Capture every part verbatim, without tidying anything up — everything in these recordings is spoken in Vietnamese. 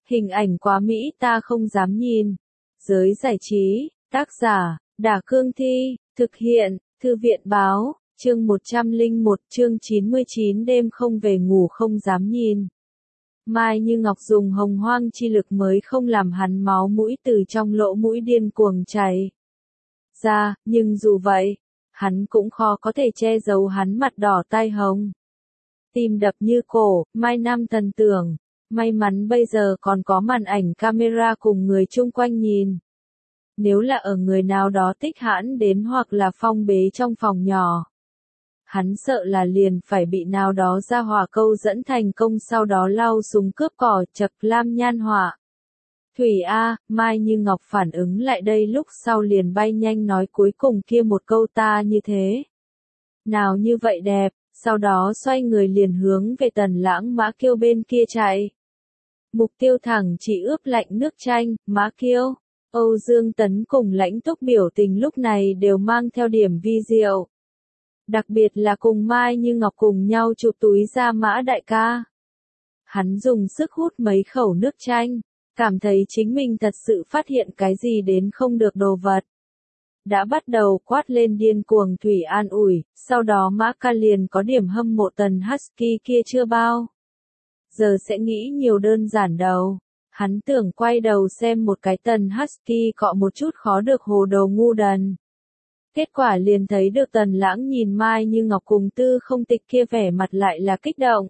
Hình ảnh quá mỹ ta không dám nhìn. Giới giải trí, tác giả, Đả Cương Thi, thực hiện, Thư viện Báo, chương một trăm lẻ một, chương chín mươi chín đêm không về ngủ không dám nhìn. Mai Như Ngọc dùng hồng hoang chi lực mới không làm hắn máu mũi từ trong lỗ mũi điên cuồng chảy ra, nhưng dù vậy, hắn cũng khó có thể che giấu hắn mặt đỏ tai hồng. Tim đập như cổ, Mai Nam thần tưởng, may mắn bây giờ còn có màn ảnh camera cùng người chung quanh nhìn. Nếu là ở người nào đó tích hãn đến hoặc là phong bế trong phòng nhỏ, hắn sợ là liền phải bị nào đó ra hỏa câu dẫn thành công sau đó lao súng cướp cỏ chập lam nhan họa. Thủy A, Mai Như Ngọc phản ứng lại đây lúc sau liền bay nhanh nói cuối cùng kia một câu ta như thế. Nào như vậy đẹp, sau đó xoay người liền hướng về Tần Lãng Mã Kiêu bên kia chạy. Mục tiêu thẳng chỉ ướp lạnh nước chanh, Mã Kiêu. Âu Dương Tấn cùng Lãnh Túc biểu tình lúc này đều mang theo điểm vi diệu. Đặc biệt là cùng Mai Như Ngọc cùng nhau chụp túi ra Mã đại ca. Hắn dùng sức hút mấy khẩu nước chanh, cảm thấy chính mình thật sự phát hiện cái gì đến không được đồ vật. Đã bắt đầu quát lên điên cuồng Thủy an ủi, sau đó Mã ca liền có điểm hâm mộ Tần Husky kia chưa bao giờ sẽ nghĩ nhiều đơn giản đâu. Hắn tưởng quay đầu xem một cái Tần Husky cọ một chút khó được hồ đồ ngu đần. Kết quả liền thấy được Tần Lãng nhìn Mai Như Ngọc cùng Tư Không Tịch kia vẻ mặt lại là kích động.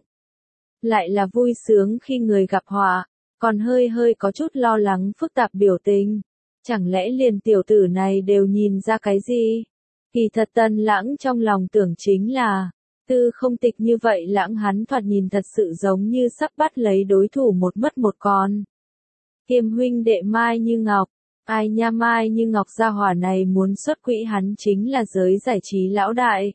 Lại là vui sướng khi người gặp họa, còn hơi hơi có chút lo lắng phức tạp biểu tình. Chẳng lẽ liền tiểu tử này đều nhìn ra cái gì? Kỳ thật Tần Lãng trong lòng tưởng chính là, Tư Không Tịch như vậy Lãng hắn thoạt nhìn thật sự giống như sắp bắt lấy đối thủ một mất một con. Kiêm huynh đệ Mai Như Ngọc, ai nha Mai Như Ngọc gia hỏa này muốn xuất quỹ hắn chính là giới giải trí lão đại.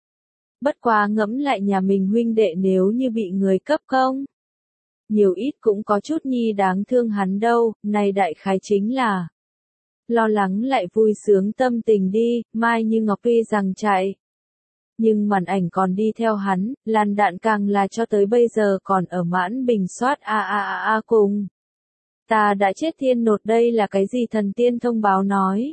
Bất quá ngẫm lại nhà mình huynh đệ nếu như bị người cấp công. Nhiều ít cũng có chút nhi đáng thương hắn đâu, này đại khái chính là lo lắng lại vui sướng tâm tình đi, Mai Như Ngọc tuy rằng chạy. Nhưng màn ảnh còn đi theo hắn, làn đạn càng là cho tới bây giờ còn ở mãn bình soát a a a a cùng. Ta đã chết thiên nột đây là cái gì thần tiên thông báo nói.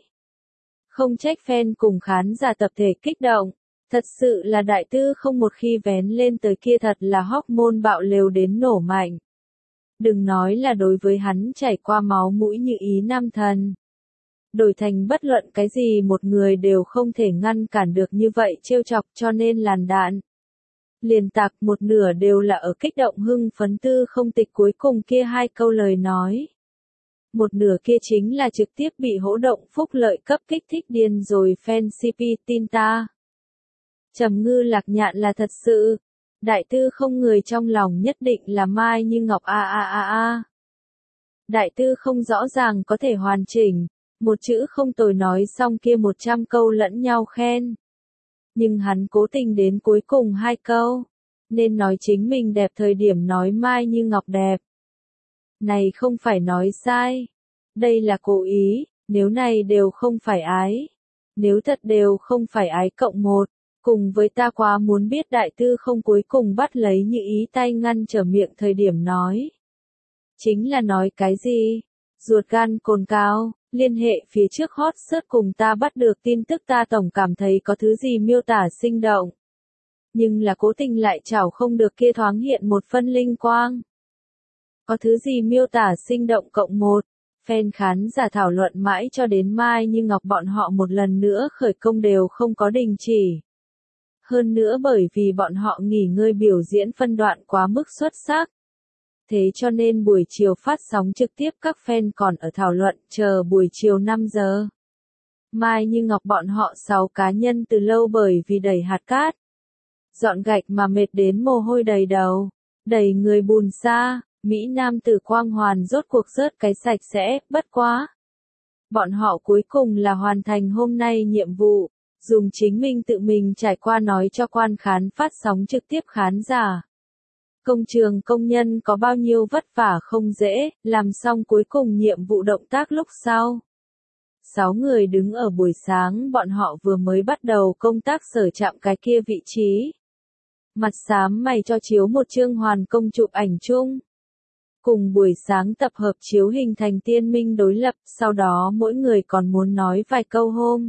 Không trách fan cùng khán giả tập thể kích động. Thật sự là đại tư không một khi vén lên tới kia thật là hormone bạo lều đến nổ mạnh. Đừng nói là đối với hắn chảy qua máu mũi như ý nam thần. Đổi thành bất luận cái gì một người đều không thể ngăn cản được như vậy trêu chọc cho nên làn đạn. Liền tạc một nửa đều là ở kích động hưng phấn Tư Không Tịch cuối cùng kia hai câu lời nói. Một nửa kia chính là trực tiếp bị hỗ động phúc lợi cấp kích thích điên rồi fan xê pê tin ta. Trầm Ngư Lạc Nhạn là thật sự. Đại tư không người trong lòng nhất định là Mai Như Ngọc a a a a. Đại tư không rõ ràng có thể hoàn chỉnh. Một chữ không tồi nói xong kia một trăm câu lẫn nhau khen. Nhưng hắn cố tình đến cuối cùng hai câu. Nên nói chính mình đẹp thời điểm nói Mai Như Ngọc đẹp. Này không phải nói sai. Đây là cố ý, nếu này đều không phải ái. Nếu thật đều không phải ái cộng một. Cùng với ta quá muốn biết đại tư không cuối cùng bắt lấy như ý tay ngăn trở miệng thời điểm nói. Chính là nói cái gì? Ruột gan cồn cao, liên hệ phía trước hot search cùng ta bắt được tin tức ta tổng cảm thấy có thứ gì miêu tả sinh động. Nhưng là cố tình lại chảo không được kia thoáng hiện một phân linh quang. Có thứ gì miêu tả sinh động cộng một. Fan khán giả thảo luận mãi cho đến Mai Như Ngọc bọn họ một lần nữa khởi công đều không có đình chỉ. Hơn nữa bởi vì bọn họ nghỉ ngơi biểu diễn phân đoạn quá mức xuất sắc. Thế cho nên buổi chiều phát sóng trực tiếp các fan còn ở thảo luận chờ buổi chiều năm giờ. Mai Như Ngọc bọn họ sáu cá nhân từ lâu bởi vì đẩy hạt cát. Dọn gạch mà mệt đến mồ hôi đầy đầu. Đầy người bùn xa, Mỹ Nam tử quang hoàn rốt cuộc rớt cái sạch sẽ, bất quá. Bọn họ cuối cùng là hoàn thành hôm nay nhiệm vụ. Dùng chính mình tự mình trải qua nói cho quan khán phát sóng trực tiếp khán giả. Công trường công nhân có bao nhiêu vất vả không dễ, làm xong cuối cùng nhiệm vụ động tác lúc sau. Sáu người đứng ở buổi sáng bọn họ vừa mới bắt đầu công tác sở chạm cái kia vị trí. Mặt xám mày cho chiếu một chương hoàn công chụp ảnh chung. cùng buổi sáng tập hợp chiếu hình thành tiên minh đối lập, sau đó mỗi người còn muốn nói vài câu hôm.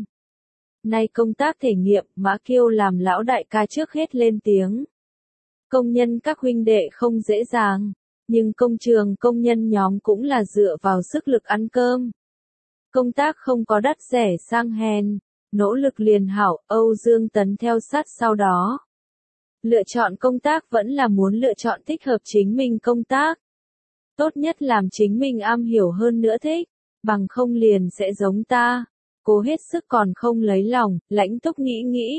Nay công tác thể nghiệm, Mã Kiêu làm lão đại ca trước hết lên tiếng. Công nhân các huynh đệ không dễ dàng, nhưng công trường công nhân nhóm cũng là dựa vào sức lực ăn cơm. Công tác không có đắt rẻ sang hèn, nỗ lực liền hảo, Âu Dương Tấn theo sát sau đó. Lựa chọn công tác vẫn là muốn lựa chọn thích hợp chính mình công tác. Tốt nhất làm chính mình am hiểu hơn nữa thích, bằng không liền sẽ giống ta, cố hết sức còn không lấy lòng, Lãnh Túc nghĩ nghĩ.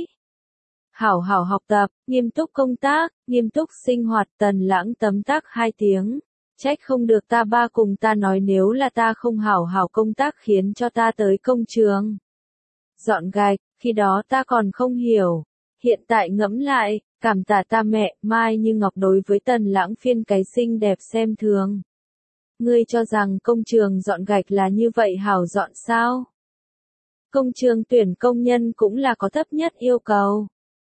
Hảo hảo học tập, nghiêm túc công tác, nghiêm túc sinh hoạt, Tần Lãng tấm tắc hai tiếng. Trách không được ta ba cùng ta nói nếu là ta không hảo hảo công tác khiến cho ta tới công trường. Dọn gạch, khi đó ta còn không hiểu. Hiện tại ngẫm lại, cảm tạ ta mẹ, Mai Như Ngọc đối với Tần Lãng phiên cái xinh đẹp xem thường. Ngươi cho rằng công trường dọn gạch là như vậy hảo dọn sao? Công trường tuyển công nhân cũng là có thấp nhất yêu cầu.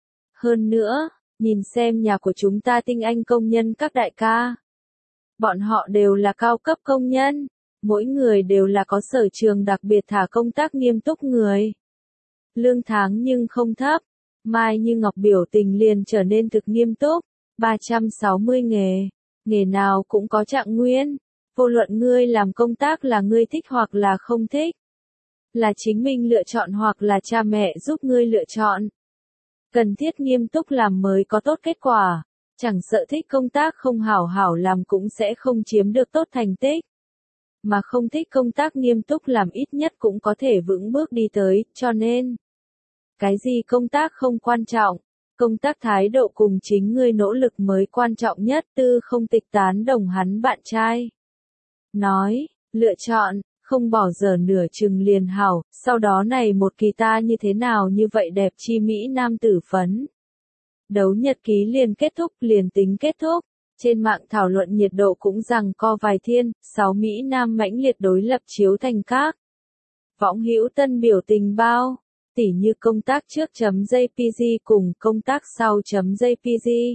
Hơn nữa, nhìn xem nhà của chúng ta tinh anh công nhân các đại ca. Bọn họ đều là cao cấp công nhân, mỗi người đều là có sở trường đặc biệt thả công tác nghiêm túc người. Lương tháng nhưng không thấp, Mai Như Ngọc biểu tình liền trở nên thực nghiêm túc, ba trăm sáu mươi nghề, nghề nào cũng có trạng nguyên, vô luận ngươi làm công tác là ngươi thích hoặc là không thích. Là chính mình lựa chọn hoặc là cha mẹ giúp ngươi lựa chọn. Cần thiết nghiêm túc làm mới có tốt kết quả, chẳng sợ thích công tác không hảo hảo làm cũng sẽ không chiếm được tốt thành tích. Mà không thích công tác nghiêm túc làm ít nhất cũng có thể vững bước đi tới, cho nên. Cái gì công tác không quan trọng, công tác thái độ cùng chính ngươi nỗ lực mới quan trọng nhất. Tư Không Tịch tán đồng hắn bạn trai. Nói, lựa chọn, không bỏ dở nửa chừng liền hảo, sau đó này một kỳ ta như thế nào như vậy đẹp chi Mỹ nam tử phấn. Đấu nhật ký liền kết thúc liền tính kết thúc, trên mạng thảo luận nhiệt độ cũng rằng co vài thiên, sáu Mỹ nam mãnh liệt đối lập chiếu thành các. Võng hữu tân biểu tình bao, tỉ như công tác trước chấm .jpg cùng công tác sau chấm .jpg.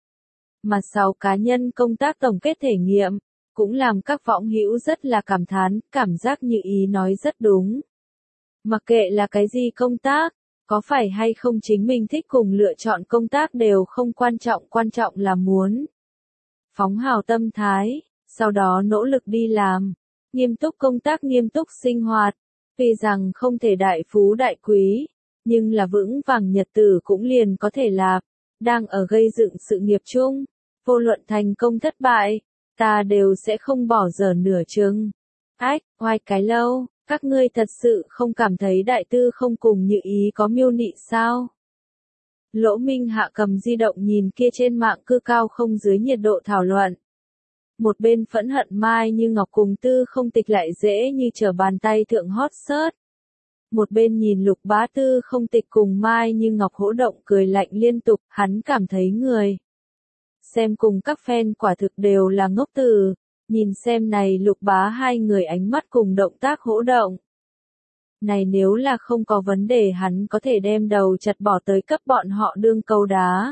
Mà sau cá nhân công tác tổng kết thể nghiệm, cũng làm các võng hữu rất là cảm thán, cảm giác như ý nói rất đúng. Mặc kệ là cái gì công tác, có phải hay không chính mình thích cùng lựa chọn công tác đều không quan trọng, quan trọng là muốn phóng hào tâm thái, sau đó nỗ lực đi làm, nghiêm túc công tác nghiêm túc sinh hoạt, tuy rằng không thể đại phú đại quý, nhưng là vững vàng nhật tử cũng liền có thể làm, đang ở gây dựng sự nghiệp chung, vô luận thành công thất bại, ta đều sẽ không bỏ dở nửa chừng. Ách, oai cái lâu, các ngươi thật sự không cảm thấy đại tư không cùng như ý có miêu nị sao? Lỗ Minh Hạ cầm di động nhìn kia trên mạng cư cao không dưới nhiệt độ thảo luận. Một bên phẫn hận Mai Như Ngọc cùng Tư Không Tịch lại dễ như trở bàn tay thượng hot search. Một bên nhìn Lục Bá Tư Không Tịch cùng Mai Như Ngọc hỗ động cười lạnh liên tục, hắn cảm thấy người xem cùng các fan quả thực đều là ngốc từ, nhìn xem này Lục Bá hai người ánh mắt cùng động tác hỗ động. Này nếu là không có vấn đề hắn có thể đem đầu chặt bỏ tới cấp bọn họ đương câu đá.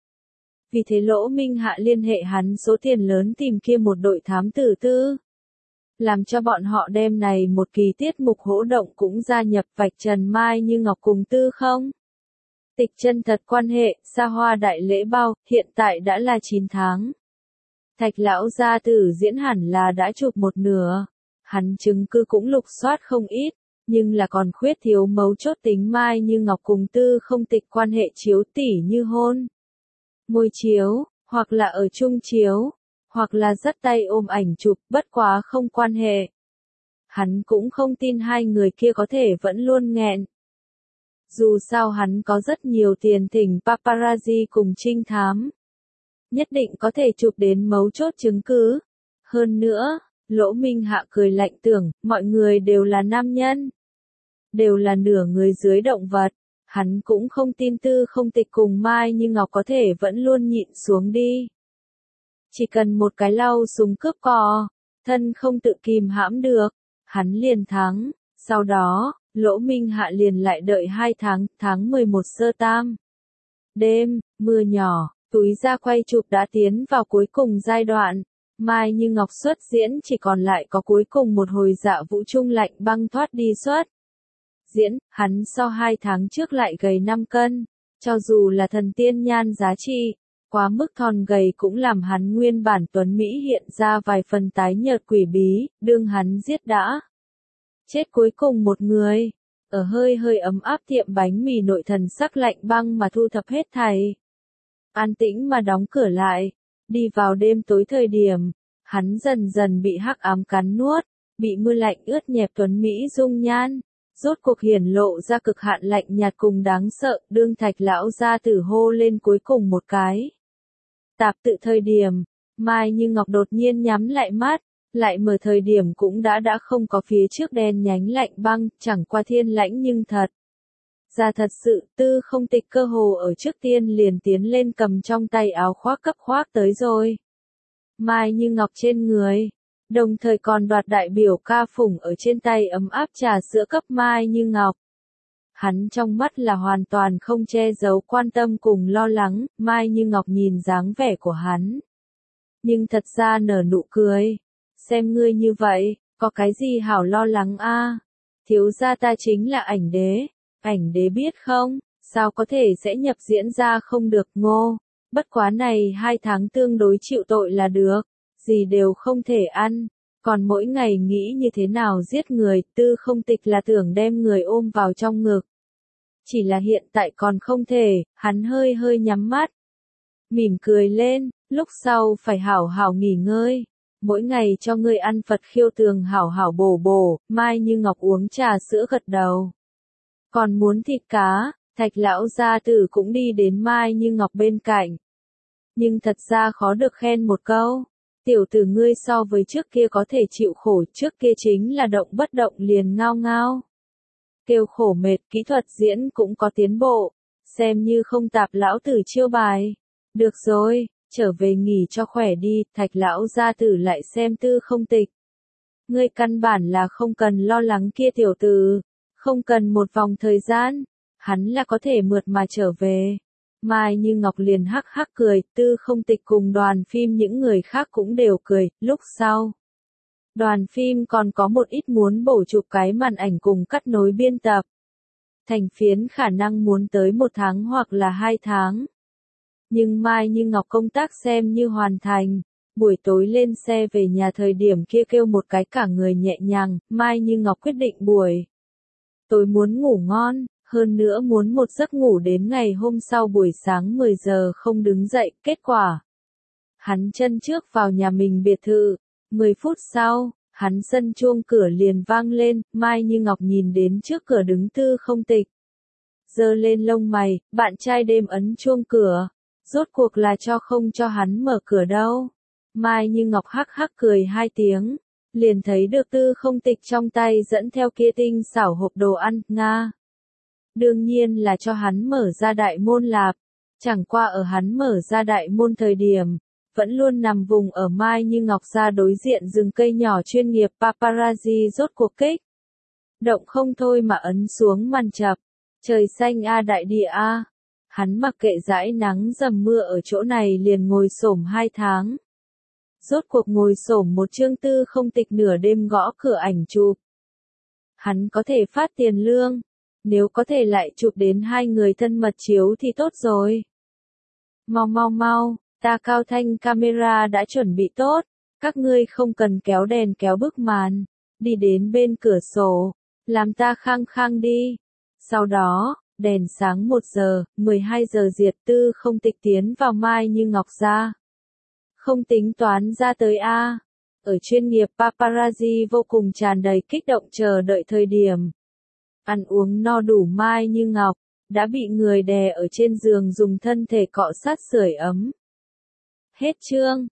Vì thế Lỗ Minh Hạ liên hệ hắn số tiền lớn tìm kia một đội thám tử tư. Làm cho bọn họ đem này một kỳ tiết mục hỗ động cũng gia nhập vạch trần Mai Như Ngọc cùng Tư Không Tịch chân thật quan hệ, xa hoa đại lễ bao, hiện tại đã là chín tháng. Thạch lão gia tử diễn hẳn là đã chụp một nửa. Hắn chứng cứ cũng lục soát không ít, nhưng là còn khuyết thiếu mấu chốt tính Mai Như Ngọc cùng Tư Không Tịch quan hệ chiếu tỉ như hôn. Môi chiếu, hoặc là ở chung chiếu, hoặc là dắt tay ôm ảnh chụp, bất quá không quan hệ. Hắn cũng không tin hai người kia có thể vẫn luôn nghẹn. Dù sao hắn có rất nhiều tiền thỉnh paparazzi cùng trinh thám. Nhất định có thể chụp đến mấu chốt chứng cứ. Hơn nữa, Lỗ Minh Hạ cười lạnh tưởng, mọi người đều là nam nhân. Đều là nửa người dưới động vật. Hắn cũng không tin Tư Không Tịch cùng Mai Như Ngọc có thể vẫn luôn nhịn xuống đi. Chỉ cần một cái lau súng cướp cò, thân không tự kìm hãm được, hắn liền thắng. Sau đó, Lỗ Minh Hạ liền lại đợi hai tháng, tháng mười một sơ tam. Đêm, mưa nhỏ, túi ra quay chụp đã tiến vào cuối cùng giai đoạn. Mai Như Ngọc xuất diễn chỉ còn lại có cuối cùng một hồi Dạ Vũ Trung lạnh băng thoát đi xuất diễn, hắn sau hai tháng trước lại gầy năm cân, cho dù là thần tiên nhan giá trị, quá mức thon gầy cũng làm hắn nguyên bản tuấn Mỹ hiện ra vài phần tái nhợt quỷ bí, đương hắn giết đã. Chết cuối cùng một người, ở hơi hơi ấm áp tiệm bánh mì nội thần sắc lạnh băng mà thu thập hết thảy. An tĩnh mà đóng cửa lại, đi vào đêm tối thời điểm, hắn dần dần bị hắc ám cắn nuốt, bị mưa lạnh ướt nhẹp tuấn Mỹ dung nhan. Rốt cuộc hiển lộ ra cực hạn lạnh nhạt cùng đáng sợ, đương Thạch lão gia tử hô lên cuối cùng một cái. Tạp tự thời điểm, Mai Như Ngọc đột nhiên nhắm lại mắt, lại mở thời điểm cũng đã đã không có phía trước đen nhánh lạnh băng, chẳng qua thiên lãnh nhưng thật. Ra thật sự, Tư Không Tịch cơ hồ ở trước tiên liền tiến lên cầm trong tay áo khoác cấp khoác tới rồi. Mai Như Ngọc trên người. Đồng thời còn đoạt đại biểu ca phủng ở trên tay ấm áp trà sữa cấp Mai Như Ngọc. Hắn trong mắt là hoàn toàn không che giấu quan tâm cùng lo lắng, Mai Như Ngọc nhìn dáng vẻ của hắn. Nhưng thật ra nở nụ cười. Xem ngươi như vậy, có cái gì hảo lo lắng a? Thiếu gia ta chính là ảnh đế. Ảnh đế biết không, sao có thể sẽ nhập diễn ra không được ngô. Bất quá này hai tháng tương đối chịu tội là được. Gì đều không thể ăn, còn mỗi ngày nghĩ như thế nào giết người, Tư Không Tịch là tưởng đem người ôm vào trong ngực. Chỉ là hiện tại còn không thể, hắn hơi hơi nhắm mắt. Mỉm cười lên, lúc sau phải hảo hảo nghỉ ngơi. Mỗi ngày cho ngươi ăn Phật khiêu tường hảo hảo bổ bổ, Mai Như Ngọc uống trà sữa gật đầu. Còn muốn thịt cá, Thạch lão gia tử cũng đi đến Mai Như Ngọc bên cạnh. Nhưng thật ra khó được khen một câu. Tiểu tử ngươi so với trước kia có thể chịu khổ, trước kia chính là động bất động liền ngao ngao. Kêu khổ mệt, kỹ thuật diễn cũng có tiến bộ, xem như không tạp lão tử chiêu bài. Được rồi, trở về nghỉ cho khỏe đi, Thạch lão gia tử lại xem Tư Không Tịch. Ngươi căn bản là không cần lo lắng kia tiểu tử, không cần một vòng thời gian, hắn là có thể mượt mà trở về. Mai Như Ngọc liền hắc hắc cười, Tư Không Tịch cùng đoàn phim những người khác cũng đều cười, lúc sau. Đoàn phim còn có một ít muốn bổ chụp cái màn ảnh cùng cắt nối biên tập. Thành phiến khả năng muốn tới một tháng hoặc là hai tháng. Nhưng Mai Như Ngọc công tác xem như hoàn thành, buổi tối lên xe về nhà thời điểm kia kêu một cái cả người nhẹ nhàng, Mai Như Ngọc quyết định buổi tối muốn ngủ ngon. Hơn nữa muốn một giấc ngủ đến ngày hôm sau buổi sáng mười giờ không đứng dậy, kết quả. Hắn chân trước vào nhà mình biệt thự, mười phút sau, hắn sân chuông cửa liền vang lên, Mai Như Ngọc nhìn đến trước cửa đứng Tư Không Tịch. Giơ lên lông mày, bạn trai đêm ấn chuông cửa, rốt cuộc là cho không cho hắn mở cửa đâu. Mai Như Ngọc hắc hắc cười hai tiếng, liền thấy được Tư Không Tịch trong tay dẫn theo kia tinh xảo hộp đồ ăn, Nga. Đương nhiên là cho hắn mở ra đại môn lạp, chẳng qua ở hắn mở ra đại môn thời điểm, vẫn luôn nằm vùng ở Mai Như Ngọc ra đối diện rừng cây nhỏ chuyên nghiệp paparazzi rốt cuộc kích. Động không thôi mà ấn xuống màn chập, trời xanh a đại địa a, hắn mặc kệ dãi nắng dầm mưa ở chỗ này liền ngồi xổm hai tháng. Rốt cuộc ngồi xổm một chương Tư Không Tịch nửa đêm gõ cửa ảnh chụp. Hắn có thể phát tiền lương. Nếu có thể lại chụp đến hai người thân mật chiếu thì tốt rồi. Mau mau mau, ta cao thanh camera đã chuẩn bị tốt, các ngươi không cần kéo đèn kéo bức màn, đi đến bên cửa sổ, làm ta khăng khăng đi. Sau đó, đèn sáng một giờ, mười hai giờ diệt Tư Không Tịch tiến vào Mai Như Ngọc ra. Không tính toán ra tới A. Ở chuyên nghiệp paparazzi vô cùng tràn đầy kích động chờ đợi thời điểm. Ăn uống no đủ Mai Như Ngọc, đã bị người đè ở trên giường dùng thân thể cọ sát sưởi ấm. Hết chương.